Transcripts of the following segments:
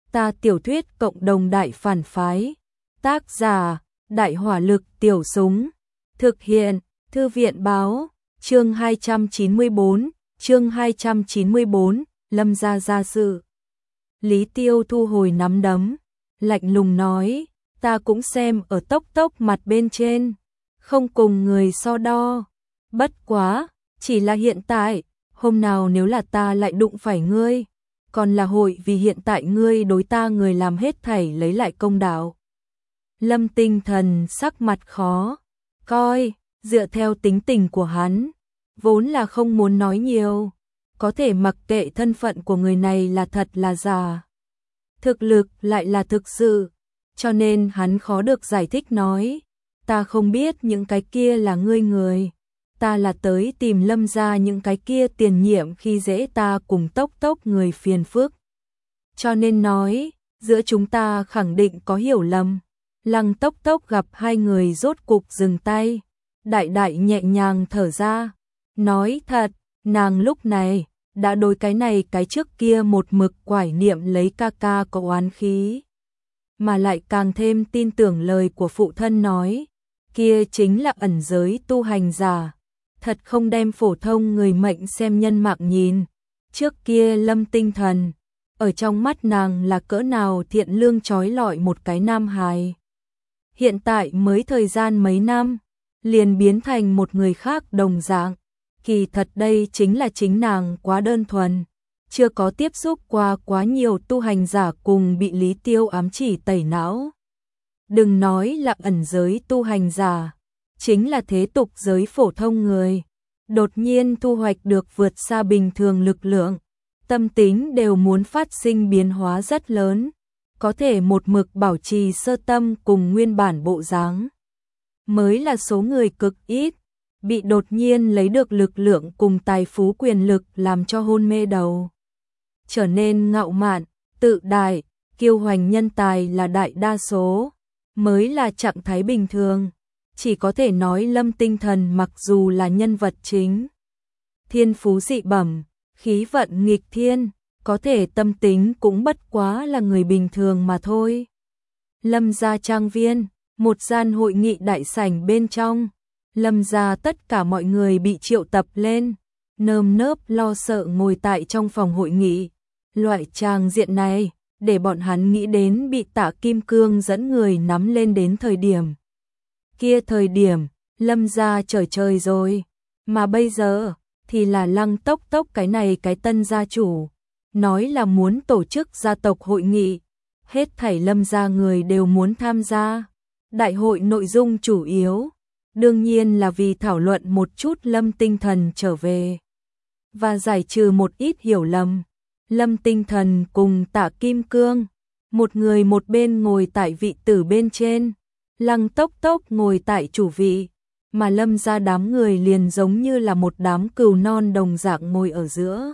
Ta tiểu thuyết cộng đồng đại phản phái. Tác giả, Đại hỏa lực tiểu súng. Thực hiện, Thư viện báo, chương 294, Lâm gia gia sự. Lý Tiêu thu hồi nắm đấm, lạnh lùng nói, ta cũng xem ở tốc tốc mặt bên trên, không cùng người so đo. Bất quá, chỉ là hiện tại, hôm nào nếu là ta lại đụng phải ngươi, còn là hội vì hiện tại ngươi đối ta người làm hết thảy lấy lại công đạo. Lâm Tinh Thần sắc mặt khó coi, dựa theo tính tình của hắn, vốn là không muốn nói nhiều, có thể mặc kệ thân phận của người này là thật là giả, thực lực lại là thực sự, cho nên hắn khó được giải thích nói, ta không biết những cái kia là ngươi người, ta là tới tìm Lâm gia những cái kia tiền nhiệm khi dễ ta cùng tốc tốc người phiền phức. Cho nên nói, giữa chúng ta khẳng định có hiểu lầm. Lăng Tốc Tốc gặp hai người rốt cục dừng tay, đại đại nhẹ nhàng thở ra, nói thật, nàng lúc này đã đối cái này cái trước kia một mực quải niệm lấy ca ca có oán khí, mà lại càng thêm tin tưởng lời của phụ thân nói, kia chính là ẩn giới tu hành giả, thật không đem phổ thông người mệnh xem nhân mạng nhìn. Trước kia Lâm Tinh Thần, ở trong mắt nàng là cỡ nào thiện lương trói lọi một cái nam hài. Hiện tại mới thời gian mấy năm, liền biến thành một người khác đồng dạng. Kỳ thật đây chính là chính nàng quá đơn thuần, chưa có tiếp xúc qua quá nhiều tu hành giả cùng bị Lý Tiêu ám chỉ tẩy não. Đừng nói là ẩn giới tu hành giả, chính là thế tục giới phổ thông người, đột nhiên thu hoạch được vượt xa bình thường lực lượng, tâm tính đều muốn phát sinh biến hóa rất lớn. Có thể một mực bảo trì sơ tâm cùng nguyên bản bộ dáng, mới là số người cực ít, bị đột nhiên lấy được lực lượng cùng tài phú quyền lực làm cho hôn mê đầu. Trở nên ngạo mạn, tự đại, kiêu hoành nhân tài là đại đa số, mới là trạng thái bình thường. Chỉ có thể nói Lâm Tinh Thần mặc dù là nhân vật chính, thiên phú dị bẩm, khí vận nghịch thiên, có thể tâm tính cũng bất quá là người bình thường mà thôi. Lâm gia trang viên, một gian hội nghị đại sảnh bên trong, Lâm gia tất cả mọi người bị triệu tập lên, nơm nớp lo sợ ngồi tại trong phòng hội nghị. Loại trang diện này, để bọn hắn nghĩ đến bị Tạ Kim Cương dẫn người nắm lên đến thời điểm. Kia thời điểm, Lâm gia trời rồi, mà bây giờ, thì là Lăng Tốc Tốc cái này cái tân gia chủ. Nói là muốn tổ chức gia tộc hội nghị, hết thảy Lâm gia người đều muốn tham gia. Đại hội nội dung chủ yếu, đương nhiên là vì thảo luận một chút Lâm Tinh Thần trở về, và giải trừ một ít hiểu lầm. Lâm Tinh Thần cùng Tạ Kim Cương, một người một bên ngồi tại vị tử bên trên, Lăng Tốc Tốc ngồi tại chủ vị, mà Lâm gia đám người liền giống như là một đám cừu non đồng dạng ngồi ở giữa.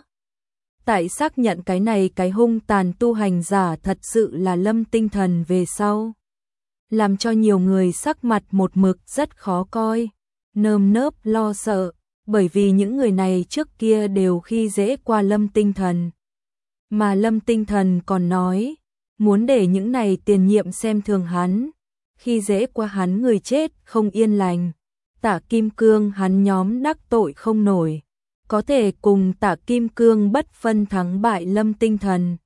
Tại xác nhận cái này cái hung tàn tu hành giả thật sự là Lâm Tinh Thần về sau, làm cho nhiều người sắc mặt một mực rất khó coi, nơm nớp lo sợ, bởi vì những người này trước kia đều khi dễ qua Lâm Tinh Thần. Mà Lâm Tinh Thần còn nói, muốn để những này tiền nhiệm xem thường hắn, khi dễ qua hắn người chết không yên lành, Tạ Kim Cương hắn nhóm đắc tội không nổi. Có thể cùng Tạ Kim Cương bất phân thắng bại Lâm Tinh Thần.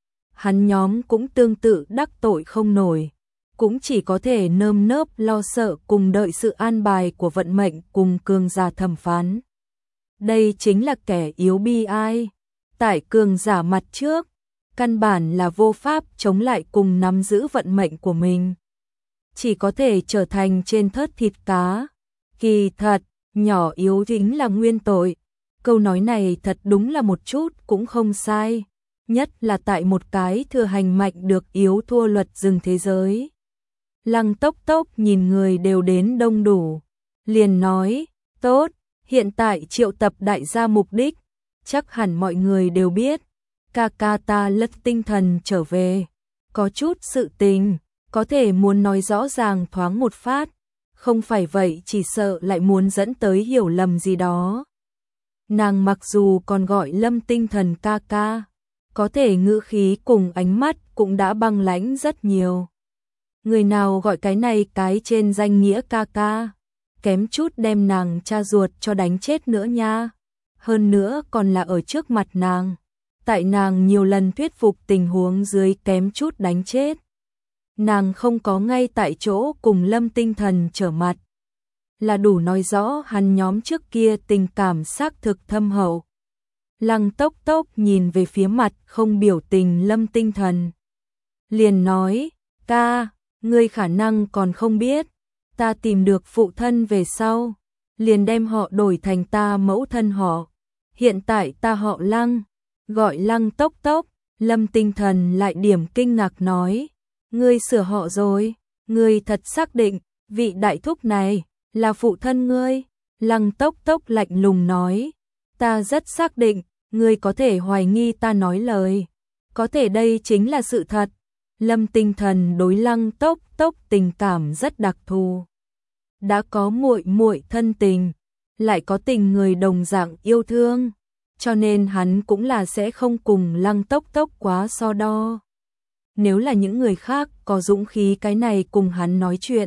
Hắn nhóm cũng tương tự đắc tội không nổi, cũng chỉ có thể nơm nớp lo sợ cùng đợi sự an bài của vận mệnh cùng cường giả thẩm phán. Đây chính là kẻ yếu bi ai, tại cường giả mặt trước, căn bản là vô pháp chống lại cùng nắm giữ vận mệnh của mình. Chỉ có thể trở thành trên thớt thịt cá. Kỳ thật, nhỏ yếu chính là nguyên tội. Câu nói này thật đúng là một chút cũng không sai, nhất là tại một cái thừa hành mạnh được yếu thua luật rừng thế giới. Lăng Tốc Tốc nhìn người đều đến đông đủ, liền nói, tốt, hiện tại triệu tập đại gia mục đích, chắc hẳn mọi người đều biết, ca ca ta Lâm Tinh Thần trở về, có chút sự tình, có thể muốn nói rõ ràng thoáng một phát, không phải vậy chỉ sợ lại muốn dẫn tới hiểu lầm gì đó. Nàng mặc dù còn gọi Lâm Tinh Thần ca ca, có thể ngữ khí cùng ánh mắt cũng đã băng lãnh rất nhiều. Người nào gọi cái này cái trên danh nghĩa ca ca, kém chút đem nàng cha ruột cho đánh chết nữa nha. Hơn nữa còn là ở trước mặt nàng, tại nàng nhiều lần thuyết phục tình huống dưới kém chút đánh chết. Nàng không có ngay tại chỗ cùng Lâm Tinh Thần trở mặt, là đủ nói rõ hắn nhóm trước kia tình cảm xác thực thâm hậu. Lăng Tốc Tốc nhìn về phía mặt không biểu tình Lâm Tinh Thần, liền nói, ca, ngươi khả năng còn không biết, ta tìm được phụ thân về sau, liền đem họ đổi thành ta mẫu thân họ. Hiện tại ta họ Lăng, gọi Lăng Tốc Tốc. Lâm Tinh Thần lại điểm kinh ngạc nói, ngươi sửa họ rồi, ngươi thật xác định, vị đại thúc này là phụ thân ngươi? Lăng Tốc Tốc lạnh lùng nói, ta rất xác định, ngươi có thể hoài nghi ta nói lời, có thể đây chính là sự thật. Lâm Tinh Thần đối Lăng Tốc Tốc tình cảm rất đặc thù, đã có muội muội thân tình, lại có tình người đồng dạng yêu thương, cho nên hắn cũng là sẽ không cùng Lăng Tốc Tốc quá so đo. Nếu là những người khác có dũng khí cái này cùng hắn nói chuyện,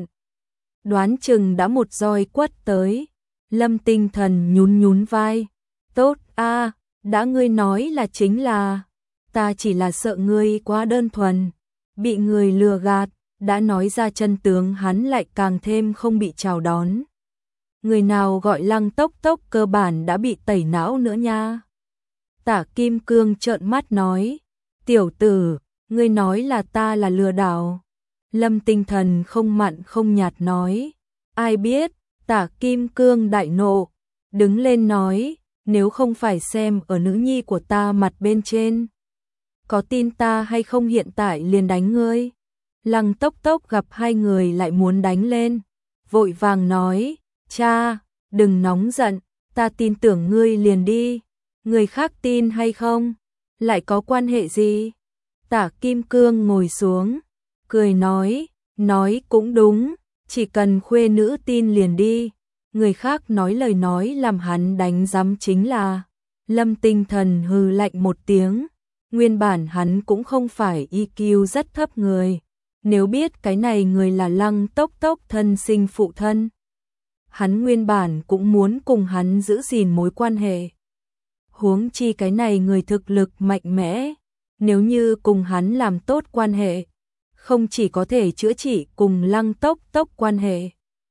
đoán chừng đã một roi quất tới. Lâm Tinh Thần nhún nhún vai, tốt a, đã ngươi nói là chính là, ta chỉ là sợ ngươi quá đơn thuần, bị người lừa gạt, đã nói ra chân tướng hắn lại càng thêm không bị chào đón. Người nào gọi Lăng Tốc Tốc cơ bản đã bị tẩy não nữa nha. Tả Kim Cương trợn mắt nói, tiểu tử, ngươi nói là ta là lừa đảo. Lâm Tinh Thần không mặn không nhạt nói, ai biết. Tả Kim Cương đại nộ, đứng lên nói, nếu không phải xem ở nữ nhi của ta mặt bên trên, có tin ta hay không hiện tại liền đánh ngươi. Lăng Tốc Tốc gặp hai người lại muốn đánh lên, vội vàng nói, cha, đừng nóng giận, ta tin tưởng ngươi liền đi, người khác tin hay không, lại có quan hệ gì? Tả Kim Cương ngồi xuống, cười nói cũng đúng, chỉ cần khuê nữ tin liền đi, người khác nói lời nói làm hắn đánh giám chính là. Lâm Tinh Thần hừ lạnh một tiếng, nguyên bản hắn cũng không phải EQ rất thấp người, nếu biết cái này người là Lăng Tốc Tốc thân sinh phụ thân, hắn nguyên bản cũng muốn cùng hắn giữ gìn mối quan hệ. Huống chi cái này người thực lực mạnh mẽ, nếu như cùng hắn làm tốt quan hệ, không chỉ có thể chữa trị cùng Lăng Tốc Tốc quan hệ,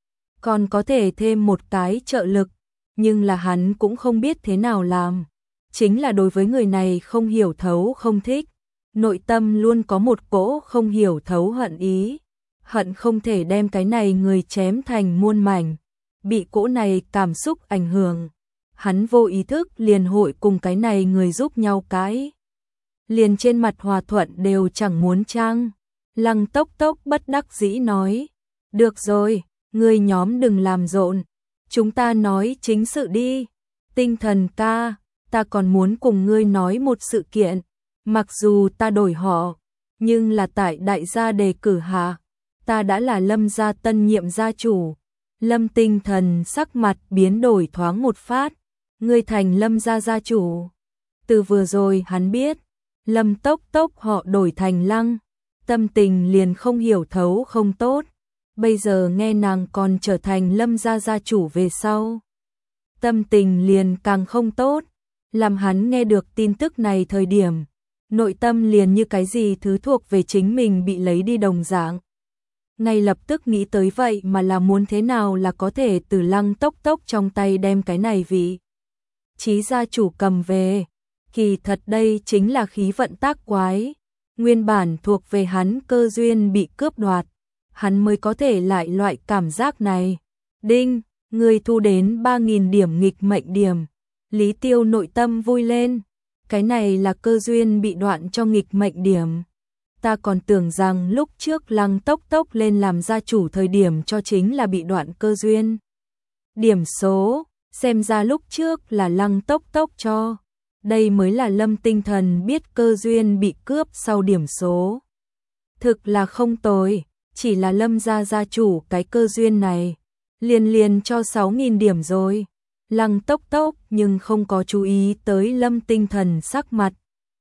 còn có thể thêm một cái trợ lực, nhưng là hắn cũng không biết thế nào làm, chính là đối với người này không hiểu thấu không thích, nội tâm luôn có một cỗ không hiểu thấu hận ý, hận không thể đem cái này người chém thành muôn mảnh, bị cỗ này cảm xúc ảnh hưởng, hắn vô ý thức liền hội cùng cái này người giúp nhau cãi, liền trên mặt hòa thuận đều chẳng muốn trang. Lăng Tốc Tốc bất đắc dĩ nói, được rồi, ngươi nhóm đừng làm rộn, chúng ta nói chính sự đi. Tinh Thần ca, ta còn muốn cùng ngươi nói một sự kiện, mặc dù ta đổi họ, nhưng là tại đại gia đề cử hạ, ta đã là Lâm gia tân nhiệm gia chủ. Lâm Tinh Thần sắc mặt biến đổi thoáng một phát, ngươi thành Lâm gia gia chủ. Từ vừa rồi hắn biết, Lâm Tốc Tốc họ đổi thành Lăng, tâm tình liền không hiểu thấu không tốt, bây giờ nghe nàng còn trở thành Lâm gia gia chủ về sau, tâm tình liền càng không tốt, làm hắn nghe được tin tức này thời điểm, nội tâm liền như cái gì thứ thuộc về chính mình bị lấy đi đồng dạng. Ngay lập tức nghĩ tới vậy mà là muốn thế nào là có thể từ Lăng Tốc Tốc trong tay đem cái này vị trí gia chủ cầm về, kỳ thật đây chính là khí vận tác quái. Nguyên bản thuộc về hắn cơ duyên bị cướp đoạt, hắn mới có thể lại loại cảm giác này. Đinh, người thu đến 3.000 điểm nghịch mệnh điểm. Lý Tiêu nội tâm vui lên, cái này là cơ duyên bị đoạn cho nghịch mệnh điểm. Ta còn tưởng rằng lúc trước Lăng Tốc Tốc lên làm gia chủ thời điểm cho chính là bị đoạn cơ duyên. Điểm số, xem ra lúc trước là Lăng Tốc Tốc cho. Đây mới là Lâm Tinh Thần biết cơ duyên bị cướp sau điểm số. Thực là không tồi, chỉ là Lâm gia gia chủ cái cơ duyên này, liền cho 6.000 điểm rồi. Lăng Tốc Tốc nhưng không có chú ý tới Lâm Tinh Thần sắc mặt.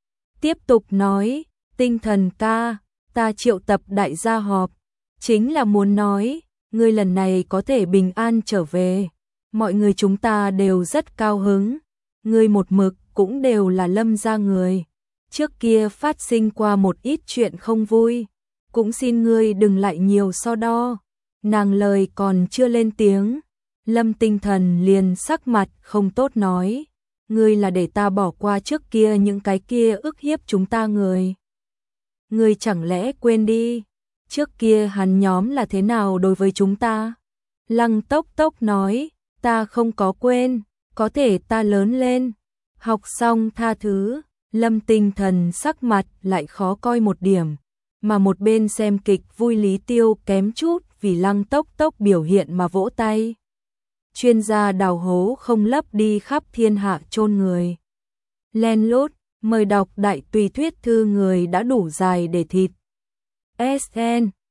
tiếp tục nói, Tinh Thần ca, ta triệu tập đại gia họp, chính là muốn nói, ngươi lần này có thể bình an trở về, mọi người chúng ta đều rất cao hứng, ngươi một mực cũng đều là Lâm gia người, trước kia phát sinh qua một ít chuyện không vui, cũng xin ngươi đừng lại nhiều so đo. Nàng lời còn chưa lên tiếng, Lâm Tinh Thần liền sắc mặt không tốt nói, ngươi là để ta bỏ qua trước kia những cái kia ức hiếp chúng ta người. Ngươi chẳng lẽ quên đi, trước kia hắn nhóm là thế nào đối với chúng ta? Lăng Tốc Tốc nói, ta không có quên, có thể ta lớn lên, học xong tha thứ, Lâm Tinh Thần sắc mặt lại khó coi một điểm, mà một bên xem kịch vui Lý Tiêu kém chút vì Lăng Tốc Tốc biểu hiện mà vỗ tay. Chuyên gia đào hố không lấp đi khắp thiên hạ chôn người. Len lút, mời đọc đại tùy thuyết thư người đã đủ dài để thịt. SN